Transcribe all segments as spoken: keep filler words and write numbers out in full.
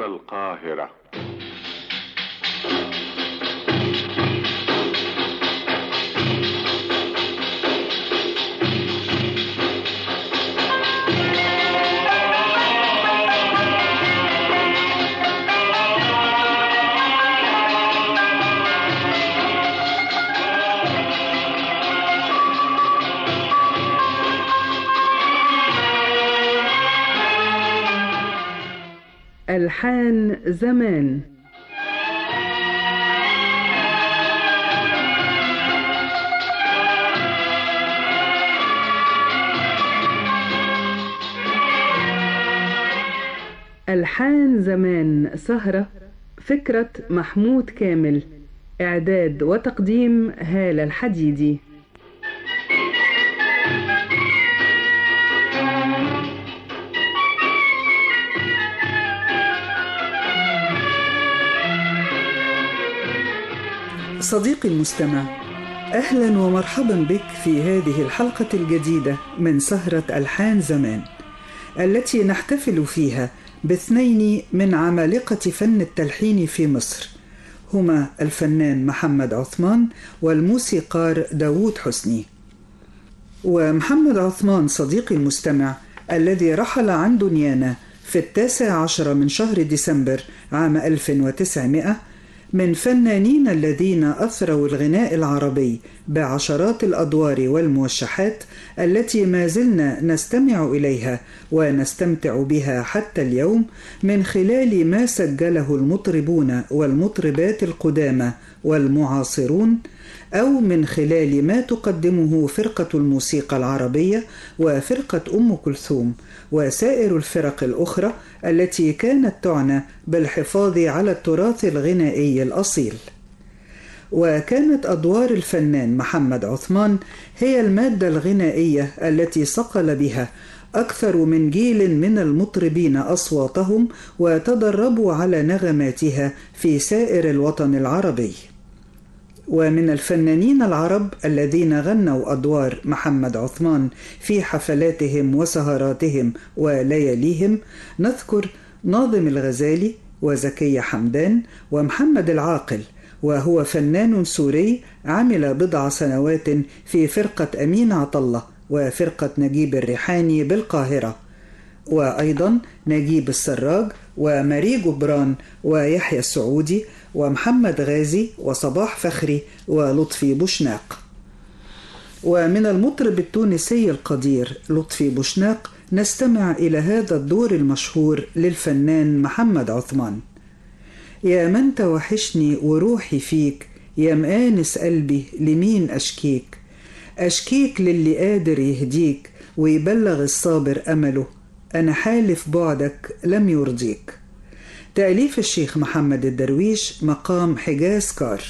القاهرة. ألحان زمان. ألحان زمان سهرة، فكرة محمود كامل، إعداد وتقديم هالة الحديدي. صديقي المستمع، أهلا ومرحبا بك في هذه الحلقة الجديدة من سهرة ألحان زمان، التي نحتفل فيها باثنين من عمالقة فن التلحين في مصر، هما الفنان محمد عثمان والموسيقار داوود حسني. ومحمد عثمان صديقي المستمع الذي رحل عن دنيانا في التاسع عشر من شهر ديسمبر عام ألف وتسعمائة، من فنانين الذين أثروا الغناء العربي بعشرات الأدوار والموشحات التي ما زلنا نستمع إليها ونستمتع بها حتى اليوم، من خلال ما سجله المطربون والمطربات القدامى والمعاصرون، أو من خلال ما تقدمه فرقة الموسيقى العربية وفرقة أم كلثوم وسائر الفرق الأخرى التي كانت تعنى بالحفاظ على التراث الغنائي الأصيل. وكانت أدوار الفنان محمد عثمان هي المادة الغنائية التي صقل بها أكثر من جيل من المطربين أصواتهم وتدربوا على نغماتها في سائر الوطن العربي. ومن الفنانين العرب الذين غنوا أدوار محمد عثمان في حفلاتهم وسهراتهم ولياليهم نذكر ناظم الغزالي وزكي حمدان ومحمد العاقل، وهو فنان سوري عمل بضع سنوات في فرقة أمين عطلة وفرقة نجيب الريحاني بالقاهرة، وأيضا نجيب السراج وماري جبران ويحيى السعودي ومحمد غازي وصباح فخري ولطفي بوشناق. ومن المطرب التونسي القدير لطفي بوشناق نستمع إلى هذا الدور المشهور للفنان محمد عثمان: يا من توحشني وروحي فيك، يا مآنس قلبي لمين أشكيك، أشكيك للي قادر يهديك ويبلغ الصابر أمله، أنا حالف بعدك لم يرضيك. تأليف الشيخ محمد الدرويش، مقام حجاز كار.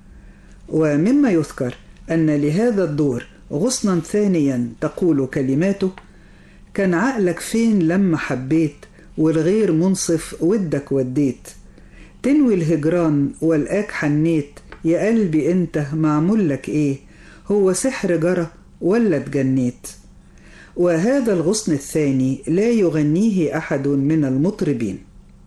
ومما يذكر أن لهذا الدور غصنا ثانيا تقول كلماته: كان عقلك فين لما حبيت، والغير منصف ودك وديت، تنوي الهجران والآك حنيت، يا قلبي انت معمول لك ايه، هو سحر جرى ولا اتجنيت. وهذا الغصن الثاني لا يغنيه أحد من المطربين.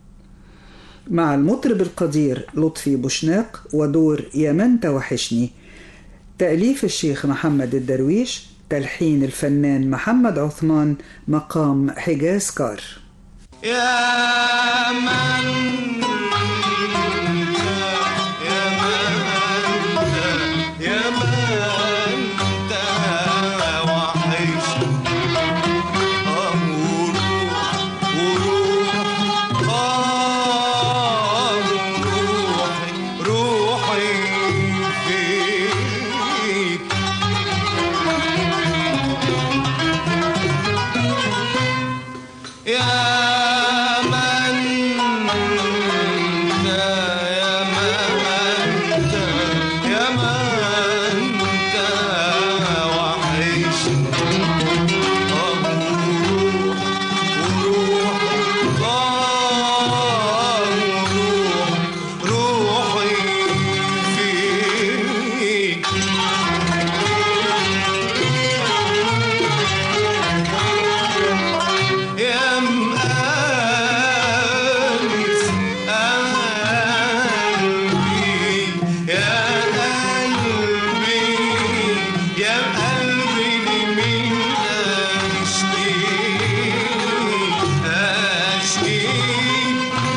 مع المطرب القدير لطفي بوشناق ودور يا من توحشني، تأليف الشيخ محمد الدرويش، تلحين الفنان محمد عثمان، مقام حجاز كار. يا من يا من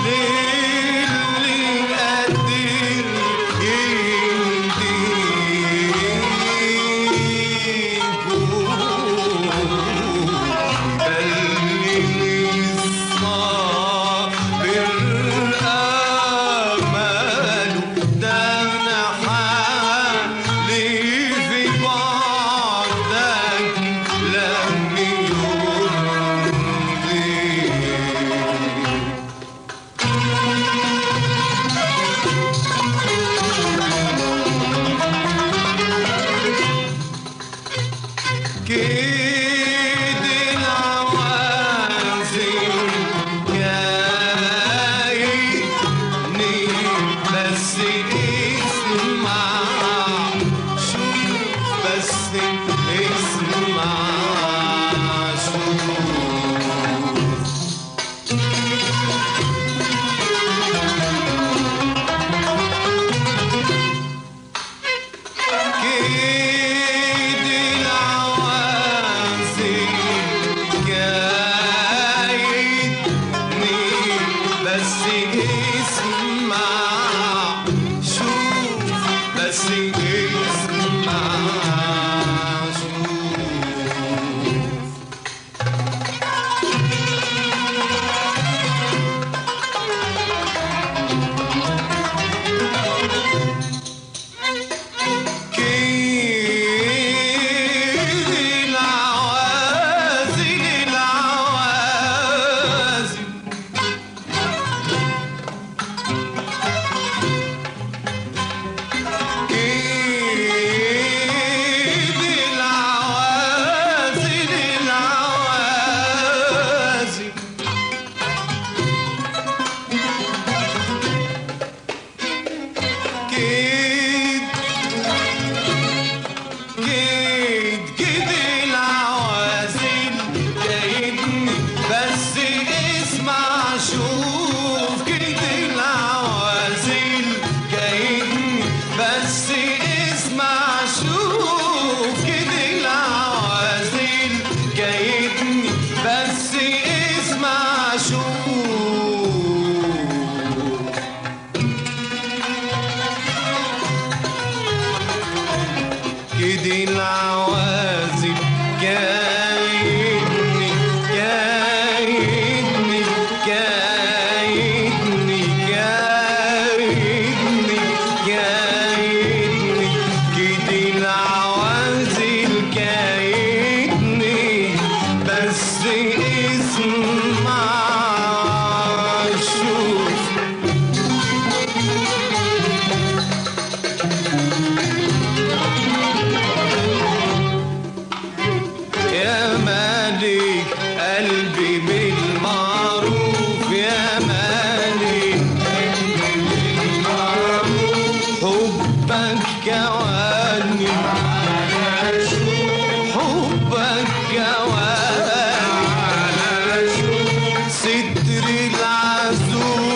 ستر العزوز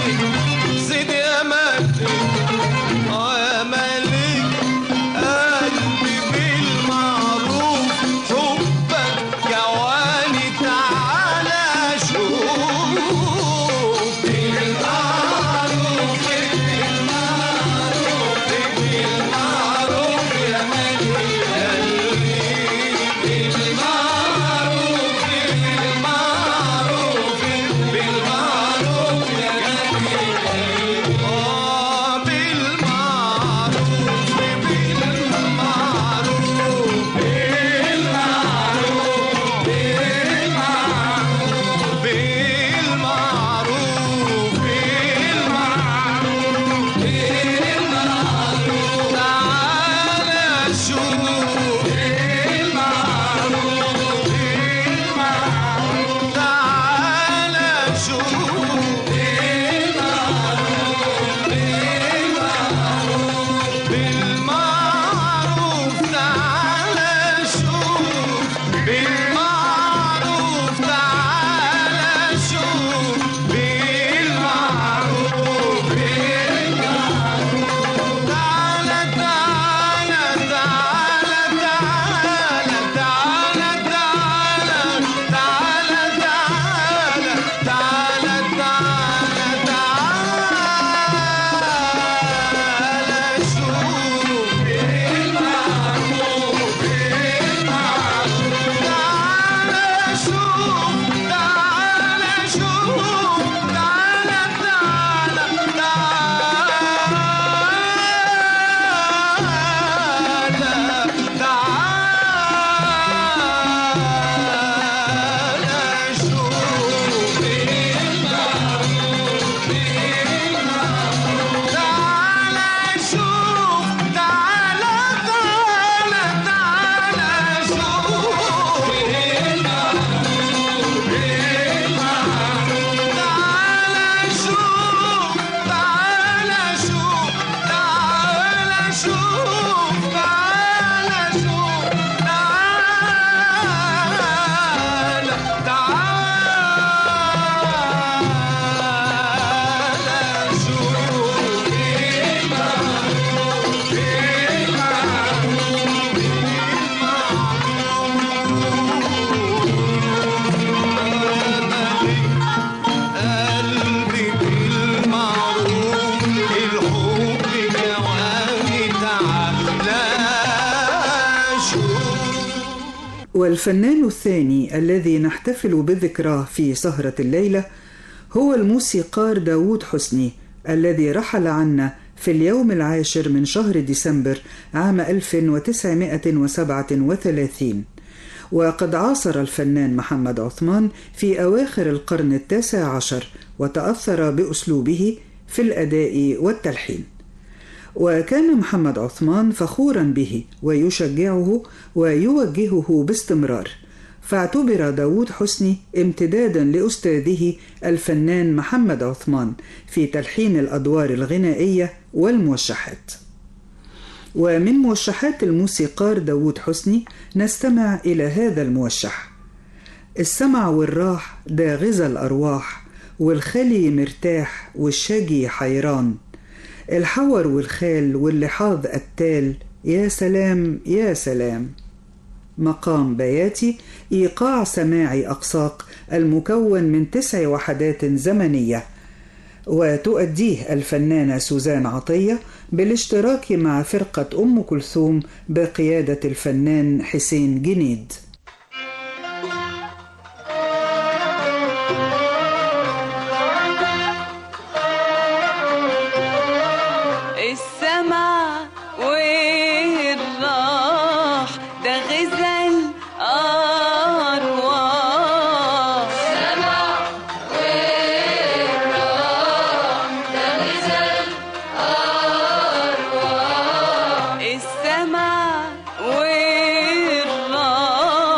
والفنان الثاني الذي نحتفل بذكراه في سهرة الليلة هو الموسيقار داوود حسني الذي رحل عنا في اليوم العاشر من شهر ديسمبر عام ألف وتسعمائة وسبعة وثلاثين. وقد عاصر الفنان محمد عثمان في أواخر القرن التاسع عشر وتأثر بأسلوبه في الأداء والتلحين. وكان محمد عثمان فخورا به ويشجعه ويوجهه باستمرار، فاعتبر داوود حسني امتدادا لأستاذه الفنان محمد عثمان في تلحين الأدوار الغنائية والموشحات. ومن موشحات الموسيقار داوود حسني نستمع إلى هذا الموشح: السمع والراح ده غذا الأرواح، والخلي مرتاح والشجي حيران، الحور والخال واللحاظ قتال، يا سلام يا سلام. مقام بياتي إيقاع سماعي أقساق المكون من تسع وحدات زمنية، وتؤديه الفنانة سوزان عطية بالاشتراك مع فرقة أم كلثوم بقيادة الفنان حسين جنيد. السمع والراح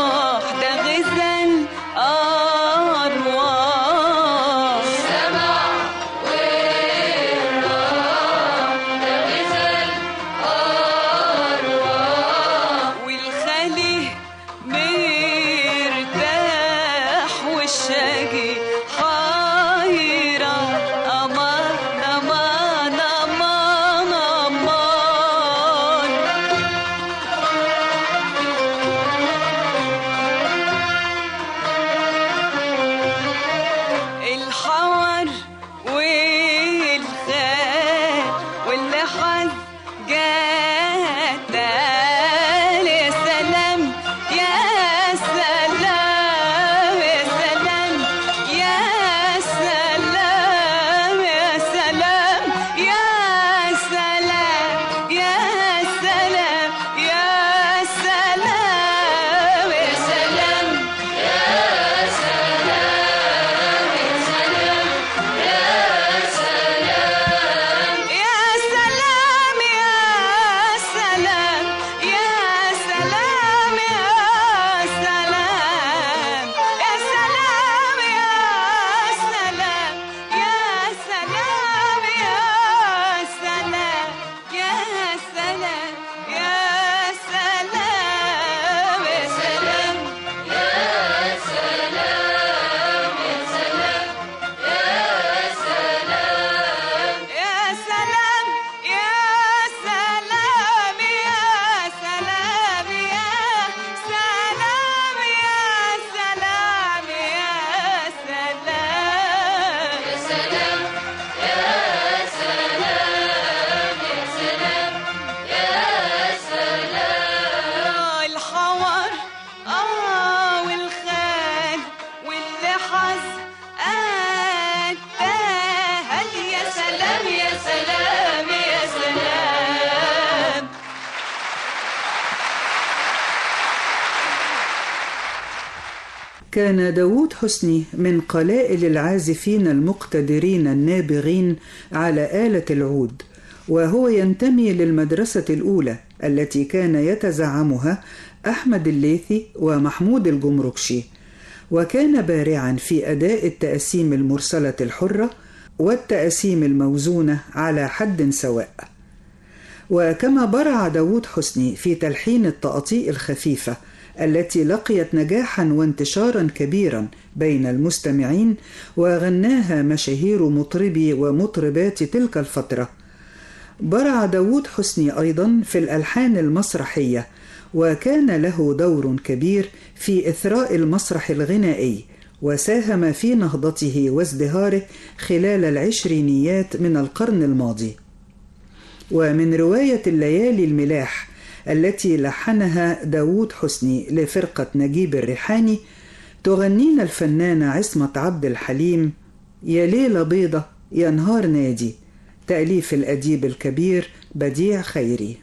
كان داوود حسني من قلائل العازفين المقتدرين النابغين على آلة العود، وهو ينتمي للمدرسة الأولى التي كان يتزعمها أحمد الليثي ومحمود الجمركشي، وكان بارعا في أداء التأسيم المرسلة الحرة والتأسيم الموزونة على حد سواء. وكما برع داوود حسني في تلحين التقاطيع الخفيفة التي لقيت نجاحا وانتشارا كبيرا بين المستمعين وغناها مشاهير مطربي ومطربات تلك الفترة، برع داوود حسني أيضا في الألحان المسرحية، وكان له دور كبير في إثراء المسرح الغنائي، وساهم في نهضته وازدهاره خلال العشرينيات من القرن الماضي. ومن رواية الليالي الملاح التي لحنها داوود حسني لفرقة نجيب الريحاني تغنينا الفنانة عصمة عبد الحليم يا ليلة بيضة يا نهار نادي، تأليف الأديب الكبير بديع خيري.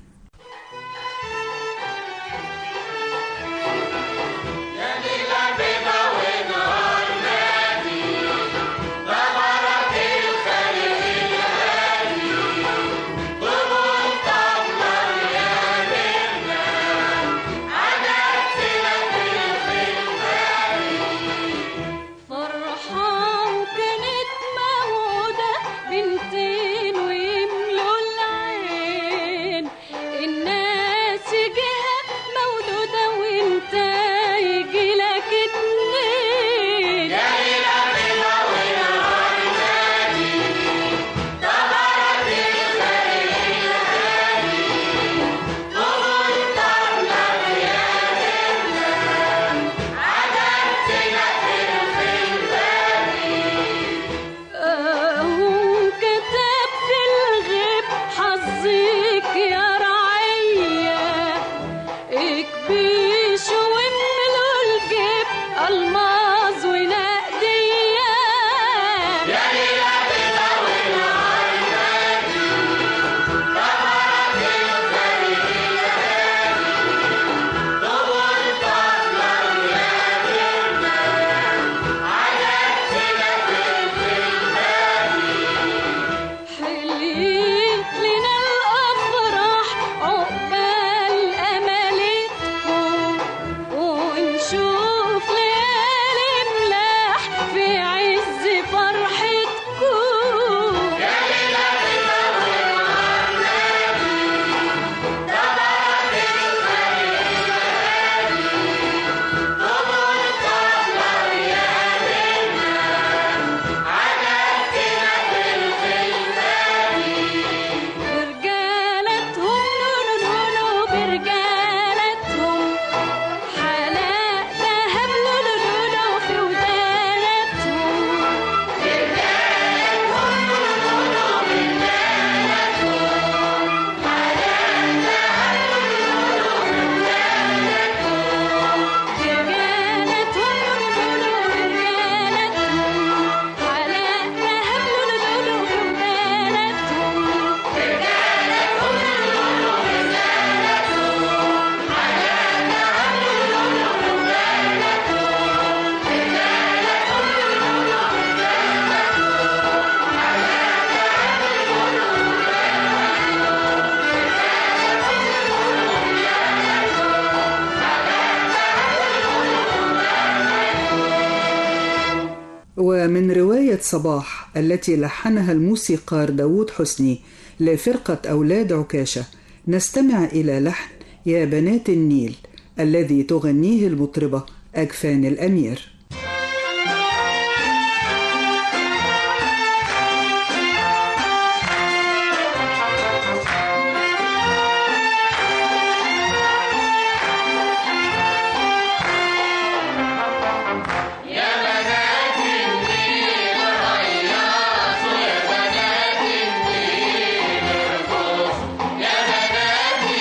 ومن رواية صباح التي لحنها الموسيقار داوود حسني لفرقة أولاد عكاشة نستمع إلى لحن يا بنات النيل الذي تغنيه المطربة أجفان الأمير.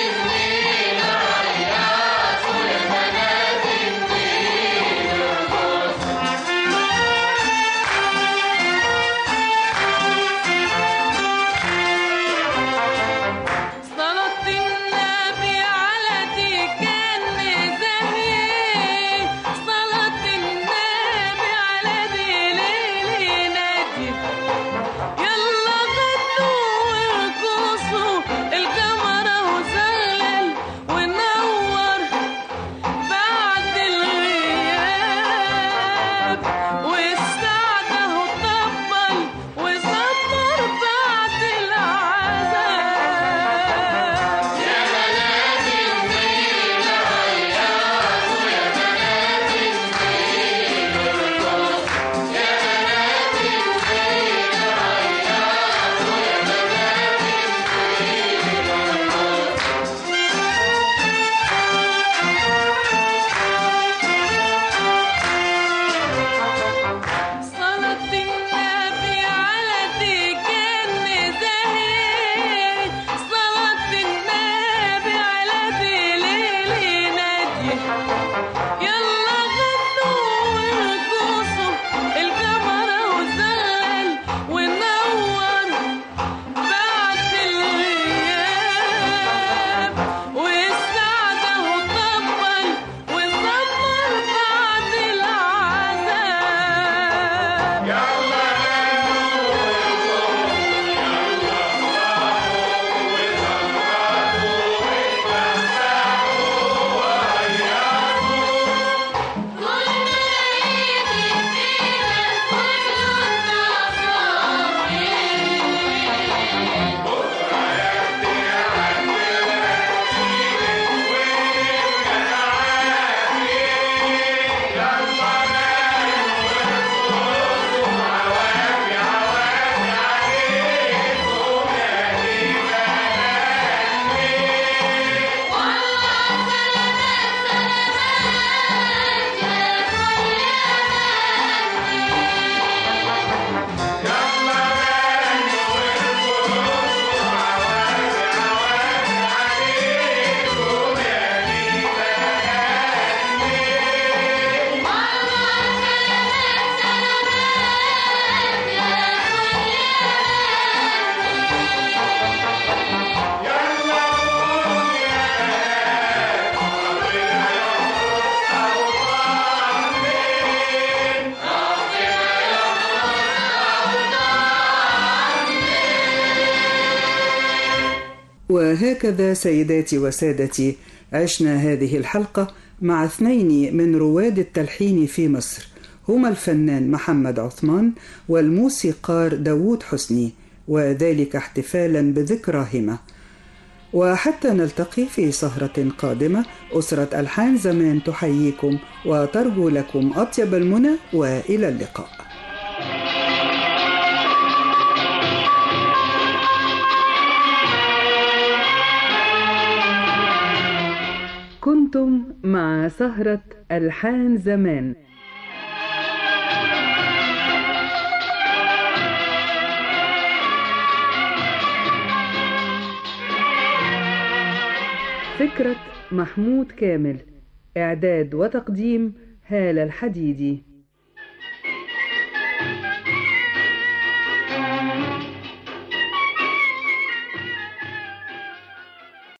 يا وهكذا سيداتي وسادتي عشنا هذه الحلقة مع اثنين من رواد التلحين في مصر، هما الفنان محمد عثمان والموسيقار داوود حسني، وذلك احتفالا بذكراهما. وحتى نلتقي في سهرة قادمة، أسرة ألحان زمان تحييكم وترجو لكم أطيب المنى، وإلى اللقاء. كنتم مع سهرة ألحان زمان. فكرة محمود كامل، إعداد وتقديم هالة الحديدي.